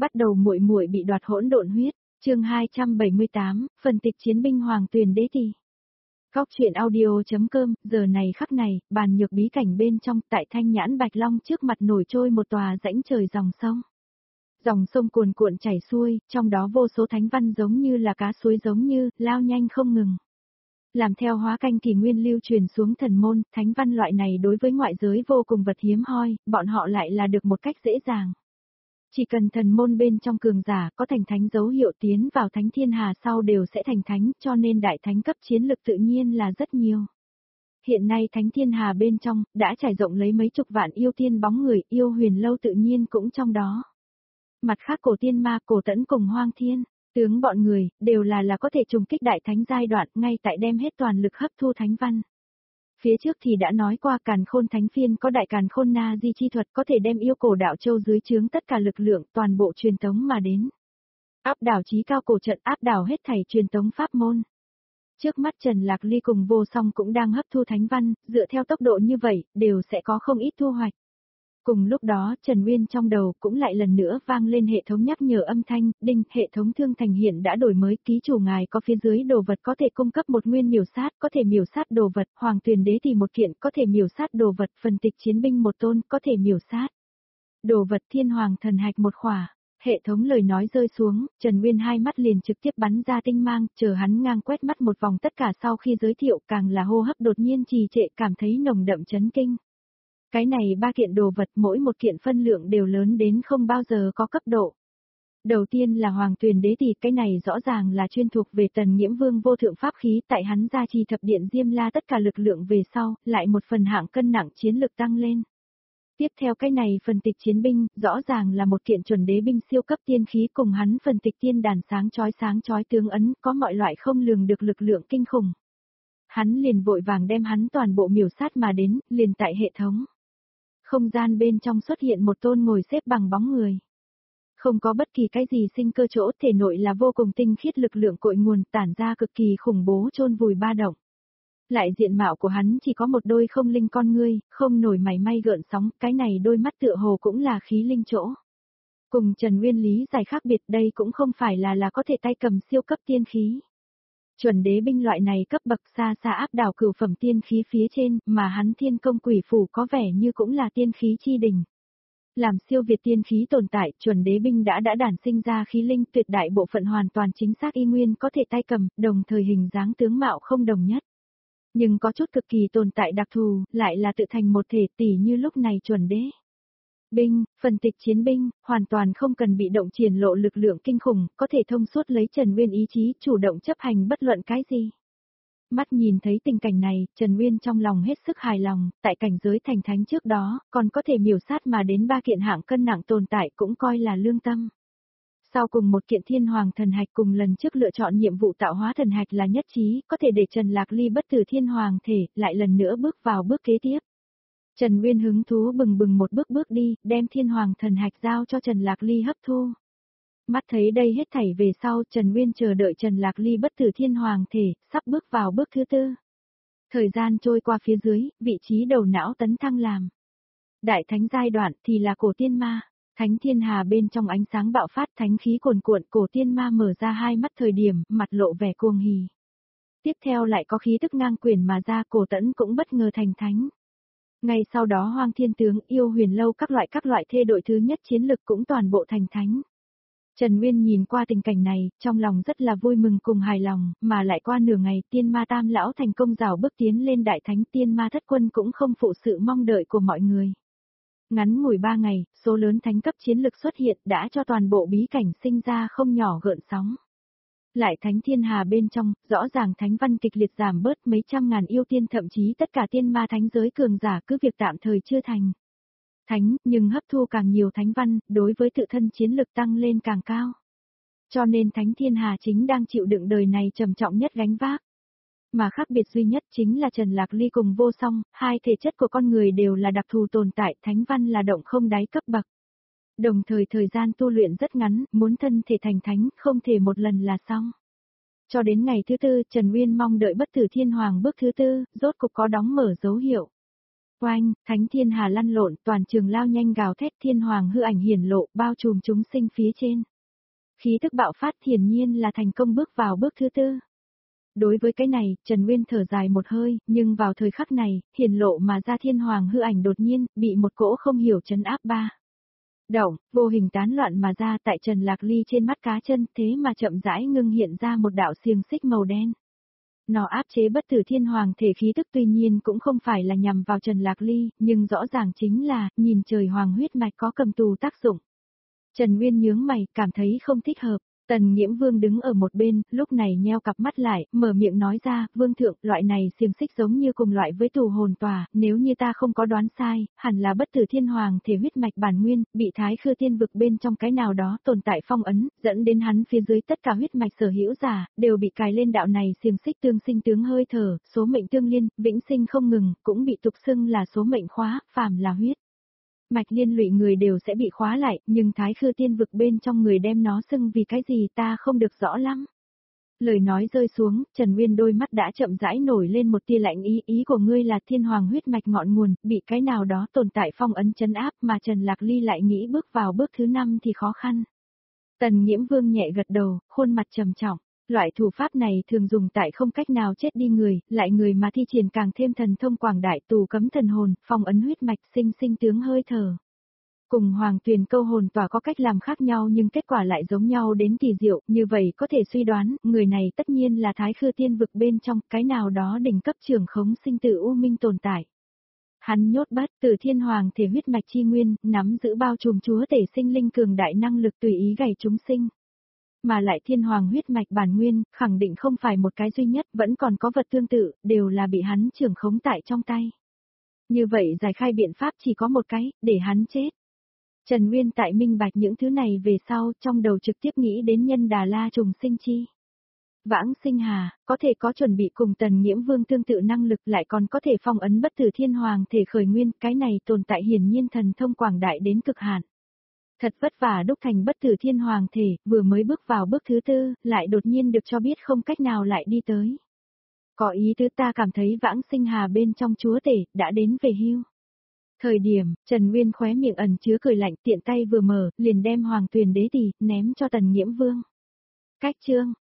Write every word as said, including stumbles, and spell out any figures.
Bắt đầu muội muội bị đoạt hỗn độn huyết, chương hai trăm bảy mươi tám, phần tịch chiến binh Hoàng Tuyền Đế Tỷ. Góc truyện audio.com, giờ này khắc này, bàn nhược bí cảnh bên trong, tại Thanh Nhãn Bạch Long trước mặt nổi trôi một tòa rãnh trời dòng sông. Dòng sông cuồn cuộn chảy xuôi, trong đó vô số thánh văn giống như là cá suối giống như, lao nhanh không ngừng. Làm theo hóa canh kỳ nguyên lưu truyền xuống thần môn, thánh văn loại này đối với ngoại giới vô cùng vật hiếm hoi, bọn họ lại là được một cách dễ dàng. Chỉ cần thần môn bên trong cường giả có thành thánh dấu hiệu tiến vào thánh thiên hà sau đều sẽ thành thánh, cho nên đại thánh cấp chiến lực tự nhiên là rất nhiều. Hiện nay thánh thiên hà bên trong, đã trải rộng lấy mấy chục vạn yêu tiên bóng người, yêu huyền lâu tự nhiên cũng trong đó. Mặt khác cổ tiên ma, cổ tẫn cùng hoang thiên, tướng bọn người, đều là là có thể trùng kích đại thánh giai đoạn, ngay tại đem hết toàn lực hấp thu thánh văn. Phía trước thì đã nói qua Càn Khôn Thánh Phiên có đại Càn Khôn Na Di chi thuật có thể đem yêu cổ đạo châu dưới trướng tất cả lực lượng toàn bộ truyền tống mà đến. Áp đảo chí cao cổ trận áp đảo hết thảy truyền tống pháp môn. Trước mắt Trần Lạc Ly cùng Vô Song cũng đang hấp thu thánh văn, dựa theo tốc độ như vậy, đều sẽ có không ít thu hoạch. Cùng lúc đó, Trần Nguyên trong đầu cũng lại lần nữa vang lên hệ thống nhắc nhở âm thanh, đinh, hệ thống thương thành hiện đã đổi mới, ký chủ ngài có phía dưới đồ vật có thể cung cấp một nguyên miểu sát, có thể miểu sát đồ vật, Hoàng Tuyền Đế thì một kiện, có thể miểu sát đồ vật, phần tịch chiến binh một tôn, có thể miểu sát. Đồ vật thiên hoàng thần hạch một khỏa. Hệ thống lời nói rơi xuống, Trần Nguyên hai mắt liền trực tiếp bắn ra tinh mang, chờ hắn ngang quét mắt một vòng tất cả sau khi giới thiệu càng là hô hấp đột nhiên trì trệ, cảm thấy nồng đậm chấn kinh. Cái này ba kiện đồ vật mỗi một kiện phân lượng đều lớn đến không bao giờ có cấp độ. Đầu tiên là Hoàng Tuyền Đế Tỷ, cái này rõ ràng là chuyên thuộc về Tần Nghiễm Vương vô thượng pháp khí, tại hắn gia trì thập điện Diêm La tất cả lực lượng về sau, lại một phần hạng cân nặng chiến lực tăng lên. Tiếp theo cái này phần tịch chiến binh, rõ ràng là một kiện chuẩn đế binh siêu cấp tiên khí cùng hắn phần tịch tiên đàn sáng chói sáng chói tướng ấn, có mọi loại không lường được lực lượng kinh khủng. Hắn liền vội vàng đem hắn toàn bộ miểu sát mà đến, liền tại hệ thống. Không gian bên trong xuất hiện một tôn ngồi xếp bằng bóng người. Không có bất kỳ cái gì sinh cơ chỗ, thể nội là vô cùng tinh khiết lực lượng cội nguồn tản ra cực kỳ khủng bố chôn vùi ba động. Lại diện mạo của hắn chỉ có một đôi không linh con ngươi, không nổi mảy may gợn sóng, cái này đôi mắt tựa hồ cũng là khí linh chỗ. Cùng Trần Nguyên lý giải khác biệt, đây cũng không phải là là có thể tay cầm siêu cấp tiên khí. Chuẩn đế binh loại này cấp bậc xa xa áp đảo cửu phẩm tiên khí phía trên, mà hắn thiên công quỷ phủ có vẻ như cũng là tiên khí chi đỉnh. Làm siêu việt tiên khí tồn tại, chuẩn đế binh đã đã đản sinh ra khí linh, tuyệt đại bộ phận hoàn toàn chính xác y nguyên có thể tay cầm, đồng thời hình dáng tướng mạo không đồng nhất. Nhưng có chút cực kỳ tồn tại đặc thù, lại là tự thành một thể, tỉ như lúc này chuẩn đế binh, phần tịch chiến binh, hoàn toàn không cần bị động triển lộ lực lượng kinh khủng, có thể thông suốt lấy Trần Nguyên ý chí, chủ động chấp hành bất luận cái gì. Mắt nhìn thấy tình cảnh này, Trần Nguyên trong lòng hết sức hài lòng, tại cảnh giới thành thánh trước đó, còn có thể miểu sát mà đến ba kiện hạng cân nặng tồn tại cũng coi là lương tâm. Sau cùng một kiện thiên hoàng thần hạch cùng lần trước lựa chọn nhiệm vụ tạo hóa thần hạch là nhất trí, có thể để Trần Lạc Ly bất tử thiên hoàng thể, lại lần nữa bước vào bước kế tiếp. Trần Nguyên hứng thú bừng bừng một bước bước đi, đem thiên hoàng thần hạch giao cho Trần Lạc Ly hấp thu. Mắt thấy đây hết thảy về sau, Trần Nguyên chờ đợi Trần Lạc Ly bất tử thiên hoàng thể, sắp bước vào bước thứ tư. Thời gian trôi qua phía dưới, vị trí đầu não tấn thăng làm. Đại thánh giai đoạn thì là cổ tiên ma. Thánh thiên hà bên trong ánh sáng bạo phát, thánh khí cuồn cuộn, cổ tiên ma mở ra hai mắt thời điểm, mặt lộ vẻ cuồng hỉ. Tiếp theo lại có khí tức ngang quyền mà ra, cổ tẫn cũng bất ngờ thành thánh. Ngay sau đó Hoang Thiên Tướng, yêu huyền lâu các loại các loại thê đội thứ nhất chiến lực cũng toàn bộ thành thánh. Trần Nguyên nhìn qua tình cảnh này, trong lòng rất là vui mừng cùng hài lòng, mà lại qua nửa ngày tiên ma tam lão thành công rào bước tiến lên đại thánh, tiên ma thất quân cũng không phụ sự mong đợi của mọi người. Ngắn ngủi ba ngày, số lớn thánh cấp chiến lực xuất hiện đã cho toàn bộ bí cảnh sinh ra không nhỏ gợn sóng. Lại thánh thiên hà bên trong, rõ ràng thánh văn kịch liệt giảm bớt, mấy trăm ngàn yêu tiên thậm chí tất cả tiên ma thánh giới cường giả cứ việc tạm thời chưa thành thánh, nhưng hấp thu càng nhiều thánh văn, đối với tự thân chiến lực tăng lên càng cao. Cho nên thánh thiên hà chính đang chịu đựng đời này trầm trọng nhất gánh vác. Mà khác biệt duy nhất chính là Trần Lạc Ly cùng Vô Song, hai thể chất của con người đều là đặc thù tồn tại, thánh văn là động không đáy cấp bậc. Đồng thời thời gian tu luyện rất ngắn, muốn thân thể thành thánh, không thể một lần là xong. Cho đến ngày thứ tư, Trần Nguyên mong đợi bất tử thiên hoàng bước thứ tư, rốt cục có đóng mở dấu hiệu. Oanh, thánh thiên hà lăn lộn, toàn trường lao nhanh gào thét, thiên hoàng hư ảnh hiển lộ, bao trùm chúng sinh phía trên. Khí tức bạo phát hiển nhiên là thành công bước vào bước thứ tư. Đối với cái này, Trần Nguyên thở dài một hơi, nhưng vào thời khắc này, hiển lộ mà ra thiên hoàng hư ảnh đột nhiên, bị một cỗ không hiểu trấn áp ba. Động, vô hình tán loạn mà ra tại Trần Lạc Ly trên mắt cá chân, thế mà chậm rãi ngưng hiện ra một đạo xiềng xích màu đen. Nó áp chế bất tử thiên hoàng thể khí tức tuy nhiên cũng không phải là nhằm vào Trần Lạc Ly, nhưng rõ ràng chính là, nhìn trời hoàng huyết mạch có cầm tù tác dụng. Trần Nguyên nhướng mày, cảm thấy không thích hợp. Tần Nghiễm Vương đứng ở một bên, lúc này nheo cặp mắt lại, mở miệng nói ra, Vương thượng, loại này xiềng xích giống như cùng loại với tù hồn tòa, nếu như ta không có đoán sai, hẳn là bất tử thiên hoàng thể huyết mạch bản nguyên, bị thái khư tiên vực bên trong cái nào đó tồn tại phong ấn, dẫn đến hắn phía dưới tất cả huyết mạch sở hữu giả, đều bị cài lên đạo này xiềng xích tương sinh tướng hơi thở, số mệnh tương liên, vĩnh sinh không ngừng, cũng bị tục xưng là số mệnh khóa, phàm là huyết mạch liên lụy người đều sẽ bị khóa lại, nhưng thái khư tiên vực bên trong người đem nó xưng vì cái gì ta không được rõ lắm. Lời nói rơi xuống, Trần Nguyên đôi mắt đã chậm rãi nổi lên một tia lạnh ý, ý của ngươi là thiên hoàng huyết mạch ngọn nguồn, bị cái nào đó tồn tại phong ấn chấn áp mà Trần Lạc Ly lại nghĩ bước vào bước thứ năm thì khó khăn. Tần Nghiễm Vương nhẹ gật đầu, khuôn mặt trầm trọng. Loại thủ pháp này thường dùng tại không cách nào chết đi người, lại người mà thi triển càng thêm thần thông quảng đại tù cấm thần hồn, phong ấn huyết mạch sinh sinh tướng hơi thở. Cùng hoàng tuyền câu hồn tỏa có cách làm khác nhau nhưng kết quả lại giống nhau đến kỳ diệu, như vậy có thể suy đoán, người này tất nhiên là thái khư tiên vực bên trong cái nào đó đỉnh cấp trưởng khống sinh tử u minh tồn tại. Hắn nhốt bất tử thiên hoàng thể huyết mạch chi nguyên, nắm giữ bao trùm chúa tể sinh linh cường đại năng lực tùy ý gầy chúng sinh. Mà lại thiên hoàng huyết mạch bản nguyên, khẳng định không phải một cái duy nhất, vẫn còn có vật tương tự, đều là bị hắn trưởng khống tại trong tay. Như vậy giải khai biện pháp chỉ có một cái, để hắn chết. Trần Nguyên tại minh bạch những thứ này về sau, trong đầu trực tiếp nghĩ đến nhân đà la trùng sinh chi. Vãng sinh hà, có thể có chuẩn bị cùng Tần Nghiễm Vương tương tự năng lực lại còn có thể phong ấn bất tử thiên hoàng thể khởi nguyên, cái này tồn tại hiển nhiên thần thông quảng đại đến cực hạn. Thật vất vả đúc thành bất tử thiên hoàng thể, vừa mới bước vào bước thứ tư, lại đột nhiên được cho biết không cách nào lại đi tới. Có ý tứ ta cảm thấy vãng sinh hà bên trong chúa tể, đã đến về hưu. Thời điểm, Trần Nguyên khóe miệng ẩn chứa cười lạnh tiện tay vừa mở, liền đem hoàng tuyền đế tỷ, ném cho Tần Nghiễm Vương. Cách chương,